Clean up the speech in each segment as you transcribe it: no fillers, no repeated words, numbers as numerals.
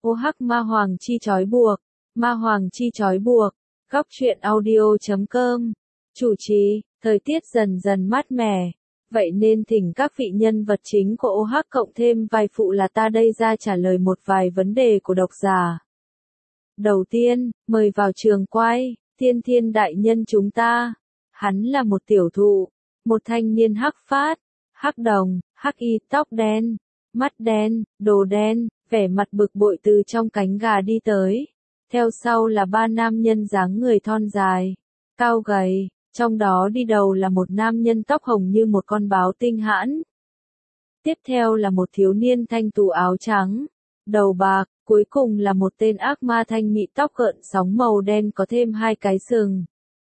Ô hắc ma hoàng chi trói buộc, ma hoàng chi trói buộc, góc truyện audio.com, chủ trì, thời tiết dần dần mát mẻ, vậy nên thỉnh các vị nhân vật chính của ô hắc cộng thêm vài phụ là ta đây ra trả lời một vài vấn đề của độc giả. Đầu tiên, mời vào trường quay, Thiên Thiên đại nhân chúng ta, hắn là một tiểu thụ, một thanh niên hắc phát, hắc đồng, hắc y tóc đen, mắt đen, đồ đen, vẻ mặt bực bội từ trong cánh gà đi tới. Theo sau là ba nam nhân dáng người thon dài, cao gầy, trong đó đi đầu là một nam nhân tóc hồng như một con báo tinh hãn. Tiếp theo là một thiếu niên thanh tú áo trắng, đầu bạc, cuối cùng là một tên ác ma thanh mị tóc gợn sóng màu đen có thêm hai cái sừng.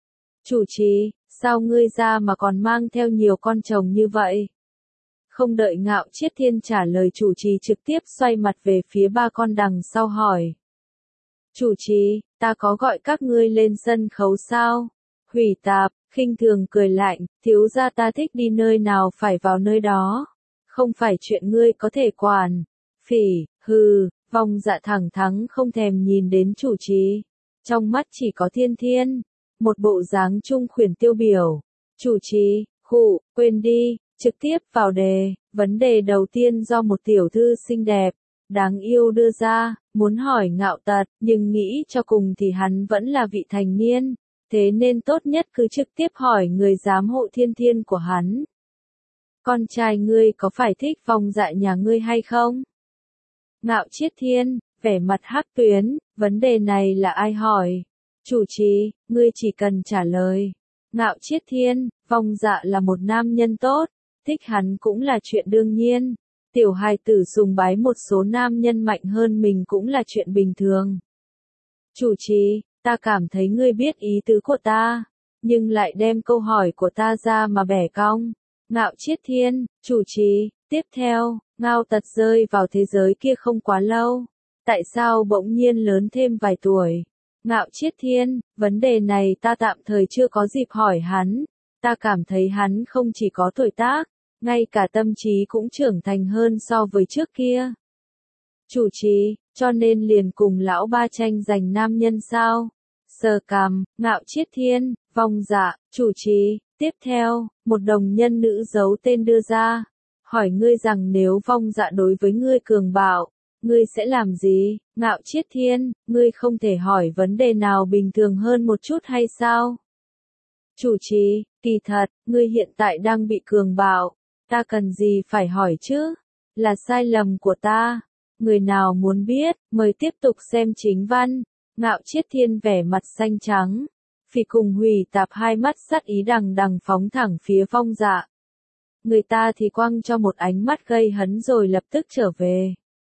Chủ trì, sao ngươi ra mà còn mang theo nhiều con chồng như vậy? Không đợi Ngạo Chiết Thiên trả lời, chủ trì trực tiếp xoay mặt về phía ba con đằng sau hỏi. Chủ trì, ta có gọi các ngươi lên sân khấu sao? Hủy Tạp, khinh thường cười lạnh, thiếu gia ta thích đi nơi nào phải vào nơi đó. Không phải chuyện ngươi có thể quản. Phỉ, hừ, Vong Dạ thẳng thắn không thèm nhìn đến chủ trì. Trong mắt chỉ có Thiên Thiên, một bộ dáng trung khuyển tiêu biểu. Chủ trì, khụ, quên đi, trực tiếp vào đề. Vấn đề đầu tiên do một tiểu thư xinh đẹp, đáng yêu đưa ra, muốn hỏi Ngạo Tật, nhưng nghĩ cho cùng thì hắn vẫn là vị thành niên, thế nên tốt nhất cứ trực tiếp hỏi người giám hộ Thiên Thiên của hắn. Con trai ngươi có phải thích Vong Dạ nhà ngươi hay không? Ngạo Chiết Thiên, vẻ mặt hắc tuyến, vấn đề này là ai hỏi? Chủ trì, ngươi chỉ cần trả lời. Ngạo Chiết Thiên, Vong Dạ là một nam nhân tốt, thích hắn cũng là chuyện đương nhiên. Tiểu hài tử sùng bái một số nam nhân mạnh hơn mình cũng là chuyện bình thường. Chủ trì, ta cảm thấy ngươi biết ý tứ của ta, nhưng lại đem câu hỏi của ta ra mà bẻ cong. Ngạo Chiết Thiên, chủ trì, tiếp theo, Ngao Tật rơi vào thế giới kia không quá lâu. Tại sao bỗng nhiên lớn thêm vài tuổi? Ngạo Chiết Thiên, vấn đề này ta tạm thời chưa có dịp hỏi hắn. Ta cảm thấy hắn không chỉ có tuổi tác, ngay cả tâm trí cũng trưởng thành hơn so với trước kia. Chủ trì, cho nên liền cùng lão ba tranh giành nam nhân sao? Sờ cằm, Ngạo Chiết Thiên, Vong Dạ, chủ trì, tiếp theo, một đồng nhân nữ giấu tên đưa ra. Hỏi ngươi rằng nếu Vong Dạ đối với ngươi cường bạo, ngươi sẽ làm gì? Ngạo Chiết Thiên, ngươi không thể hỏi vấn đề nào bình thường hơn một chút hay sao? Chủ trì, kỳ thật, ngươi hiện tại đang bị cường bạo, ta cần gì phải hỏi chứ? Là sai lầm của ta. Người nào muốn biết, mời tiếp tục xem chính văn. Ngạo Chiết Thiên vẻ mặt xanh trắng, Phỉ cùng Hủy Tạp hai mắt sắt ý đằng đằng phóng thẳng phía Vong Dạ. Người ta thì quăng cho một ánh mắt gây hấn rồi lập tức trở về.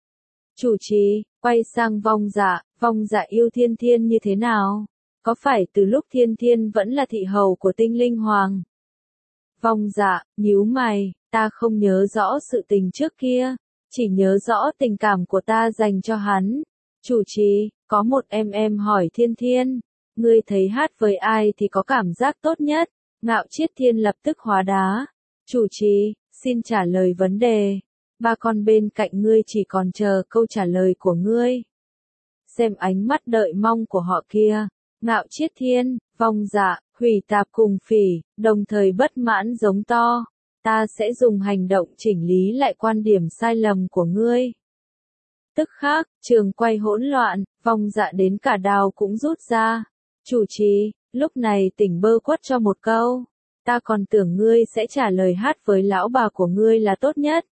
Chủ trì, quay sang Vong Dạ yêu Thiên Thiên như thế nào? Có phải từ lúc Thiên Thiên vẫn là thị hầu của Tinh Linh Hoàng? Vong Dạ, nhíu mày, ta không nhớ rõ sự tình trước kia, chỉ nhớ rõ tình cảm của ta dành cho hắn. Chủ trì, có một em hỏi Thiên Thiên, ngươi thấy hát với ai thì có cảm giác tốt nhất? Ngạo Chiết Thiên lập tức hóa đá. Chủ trì, xin trả lời vấn đề. Ba con bên cạnh ngươi chỉ còn chờ câu trả lời của ngươi. Xem ánh mắt đợi mong của họ kia. Ngạo Chiết Thiên, Vong Dạ, Hủy Tạp cùng Phỉ, đồng thời bất mãn giống to. Ta sẽ dùng hành động chỉnh lý lại quan điểm sai lầm của ngươi. Tức khắc, trường quay hỗn loạn, Vong Dạ đến cả đao cũng rút ra. Chủ trì, lúc này tỉnh bơ quất cho một câu. Ta còn tưởng ngươi sẽ trả lời hát với lão bà của ngươi là tốt nhất.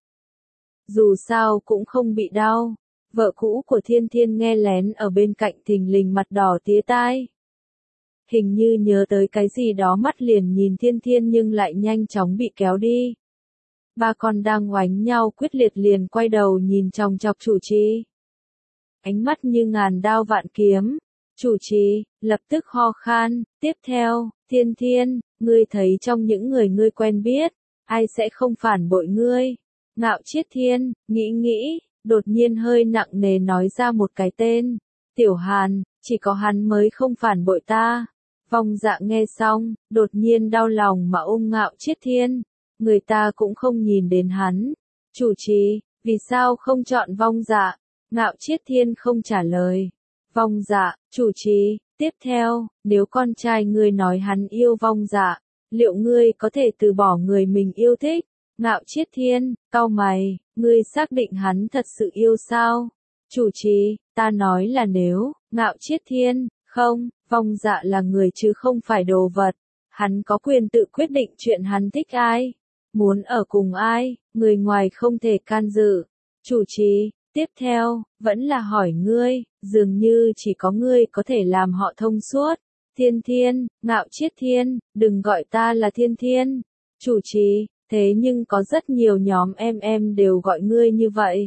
Dù sao cũng không bị đau. Vợ cũ của Thiên Thiên nghe lén ở bên cạnh thình lình mặt đỏ tía tai. Hình như nhớ tới cái gì đó mắt liền nhìn Thiên Thiên nhưng lại nhanh chóng bị kéo đi. Ba con đang oánh nhau quyết liệt liền quay đầu nhìn chòng chọc chủ trì. Ánh mắt như ngàn đao vạn kiếm. Chủ trì, lập tức ho khan, tiếp theo, Thiên Thiên, ngươi thấy trong những người ngươi quen biết, ai sẽ không phản bội ngươi? Ngạo Chiết Thiên, nghĩ, đột nhiên hơi nặng nề nói ra một cái tên. Tiểu Hàn, chỉ có hắn mới không phản bội ta. Vong Dạ nghe xong, đột nhiên đau lòng mà ôm Ngạo Chiết Thiên. Người ta cũng không nhìn đến hắn. Chủ trì, vì sao không chọn Vong Dạ? Ngạo Chiết Thiên không trả lời. Vong Dạ, chủ trì, tiếp theo, nếu con trai ngươi nói hắn yêu Vong Dạ, liệu ngươi có thể từ bỏ người mình yêu thích? Ngạo Chiết Thiên, cau mày, ngươi xác định hắn thật sự yêu sao? Chủ trì, ta nói là nếu. Ngạo Chiết Thiên, không, Vong Dạ là người chứ không phải đồ vật. Hắn có quyền tự quyết định chuyện hắn thích ai, muốn ở cùng ai, người ngoài không thể can dự. Chủ trì, tiếp theo, vẫn là hỏi ngươi, dường như chỉ có ngươi có thể làm họ thông suốt. Thiên Thiên, Ngạo Chiết Thiên, đừng gọi ta là Thiên Thiên. Chủ trì, thế nhưng có rất nhiều nhóm em đều gọi ngươi như vậy.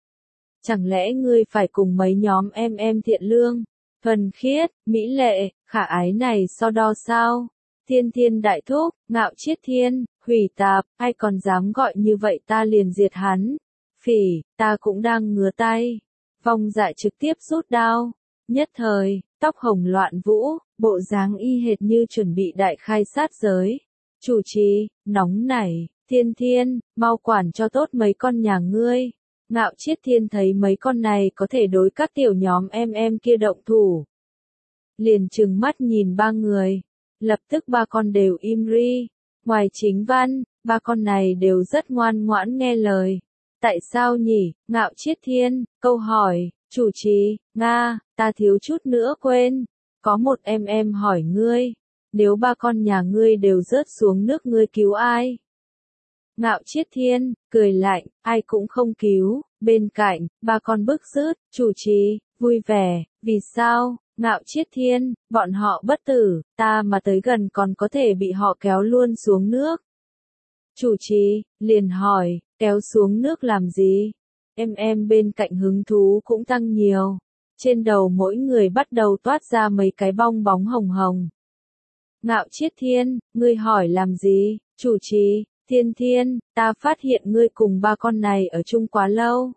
Chẳng lẽ ngươi phải cùng mấy nhóm em thiện lương, thuần khiết, mỹ lệ, khả ái này so đo sao? Thiên Thiên đại thúc, Ngạo Chiết Thiên, hủy tạp, ai còn dám gọi như vậy ta liền diệt hắn. Phỉ, ta cũng đang ngứa tay. Vong Dạ trực tiếp rút đao. Nhất thời, tóc hồng loạn vũ, bộ dáng y hệt như chuẩn bị đại khai sát giới. Chủ trì, nóng nảy, Thiên Thiên, mau quản cho tốt mấy con nhà ngươi. Ngạo Chiết Thiên thấy mấy con này có thể đối các tiểu nhóm em kia động thủ. Liền trừng mắt nhìn ba người. Lập tức ba con đều im ri. Ngoài Chính Văn, ba con này đều rất ngoan ngoãn nghe lời. Tại sao nhỉ? Ngạo Chiết Thiên, câu hỏi, chủ trì, Nga, ta thiếu chút nữa quên. Có một em hỏi ngươi, nếu ba con nhà ngươi đều rớt xuống nước ngươi cứu ai? Ngạo Chiết Thiên, cười lạnh, ai cũng không cứu. Bên cạnh, ba con bức rứt, chủ trì, vui vẻ, vì sao? Ngạo Chiết Thiên, bọn họ bất tử, ta mà tới gần còn có thể bị họ kéo luôn xuống nước. Chủ trì, liền hỏi, kéo xuống nước làm gì? Em bên cạnh hứng thú cũng tăng nhiều. Trên đầu mỗi người bắt đầu toát ra mấy cái bong bóng hồng hồng. Ngạo Chiết Thiên, ngươi hỏi làm gì? Chủ trì, Thiên Thiên, ta phát hiện ngươi cùng ba con này ở chung quá lâu.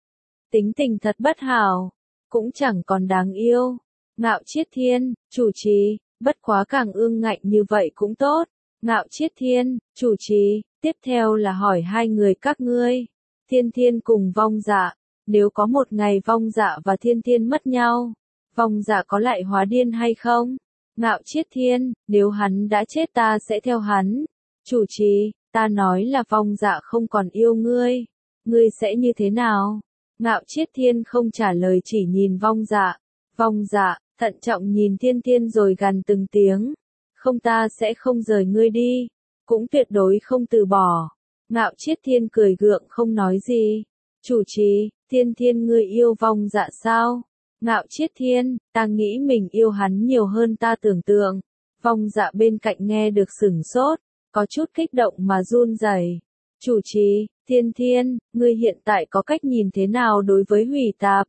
Tính tình thật bất hảo, cũng chẳng còn đáng yêu. Ngạo Chiết Thiên, chủ trì, bất quá càng ương ngạnh như vậy cũng tốt. Ngạo Chiết Thiên, chủ trì, tiếp theo là hỏi hai người các ngươi. Thiên Thiên cùng Vong Dạ, nếu có một ngày Vong Dạ và Thiên Thiên mất nhau, Vong Dạ có lại hóa điên hay không? Ngạo Chiết Thiên, nếu hắn đã chết ta sẽ theo hắn. Chủ trì, ta nói là Vong Dạ không còn yêu ngươi. Ngươi sẽ như thế nào? Ngạo Chiết Thiên không trả lời chỉ nhìn Vong Dạ. Vong Dạ, thận trọng nhìn Thiên Thiên rồi gằn từng tiếng. Không, ta sẽ không rời ngươi đi. Cũng tuyệt đối không từ bỏ. Ngạo Chiết Thiên cười gượng không nói gì. Chủ trì, Thiên Thiên ngươi yêu Vong Dạ sao? Ngạo Chiết Thiên, ta nghĩ mình yêu hắn nhiều hơn ta tưởng tượng. Vong Dạ bên cạnh nghe được sửng sốt, có chút kích động mà run rẩy. Chủ trì, Thiên Thiên, ngươi hiện tại có cách nhìn thế nào đối với hủy tạp?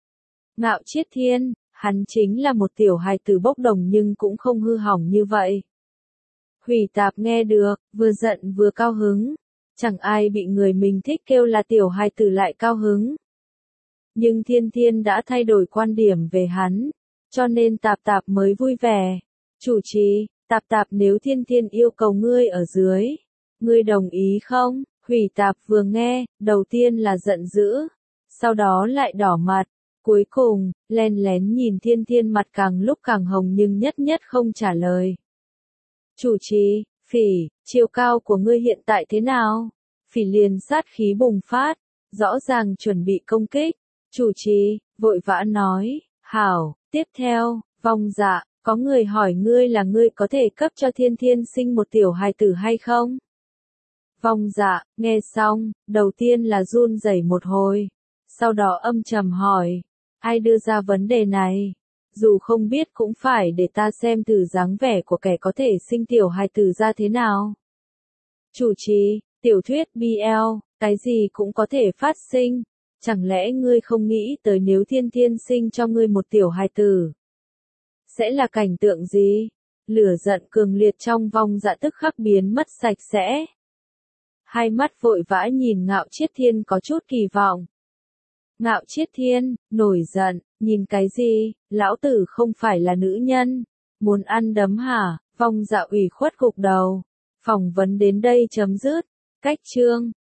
Ngạo Chiết Thiên, hắn chính là một tiểu hài tử bốc đồng nhưng cũng không hư hỏng như vậy. Hủy tạp nghe được, vừa giận vừa cao hứng. Chẳng ai bị người mình thích kêu là tiểu hài tử lại cao hứng. Nhưng Thiên Thiên đã thay đổi quan điểm về hắn, cho nên Tạp Tạp mới vui vẻ. Chủ trì, Tạp Tạp nếu Thiên Thiên yêu cầu ngươi ở dưới, ngươi đồng ý không? Hủy Tạp vừa nghe, đầu tiên là giận dữ, sau đó lại đỏ mặt, cuối cùng, len lén nhìn Thiên Thiên mặt càng lúc càng hồng nhưng nhất nhất không trả lời. Chủ trì, Phỉ, chiều cao của ngươi hiện tại thế nào? Phỉ liền sát khí bùng phát, rõ ràng chuẩn bị công kích. Chủ trì, vội vã nói, hảo, tiếp theo, Vong Dạ, có người hỏi ngươi là ngươi có thể cấp cho Thiên Thiên sinh một tiểu hài tử hay không? Vong Dạ, nghe xong, đầu tiên là run rẩy một hồi, sau đó âm trầm hỏi, ai đưa ra vấn đề này? Dù không biết cũng phải để ta xem thử dáng vẻ của kẻ có thể sinh tiểu hài tử ra thế nào. Chủ trì, tiểu thuyết BL, cái gì cũng có thể phát sinh. Chẳng lẽ ngươi không nghĩ tới nếu Thiên Thiên sinh cho ngươi một tiểu hài tử? Sẽ là cảnh tượng gì? Lửa giận cường liệt trong Vong Dạ tức khắc biến mất sạch sẽ. Hai mắt vội vã nhìn Ngạo Chiết Thiên có chút kỳ vọng. Ngạo Chiết Thiên, nổi giận, nhìn cái gì? Lão tử không phải là nữ nhân. Muốn ăn đấm hả? Vong Dạ ủy khuất gục đầu. Phỏng vấn đến đây chấm dứt. Cách chương.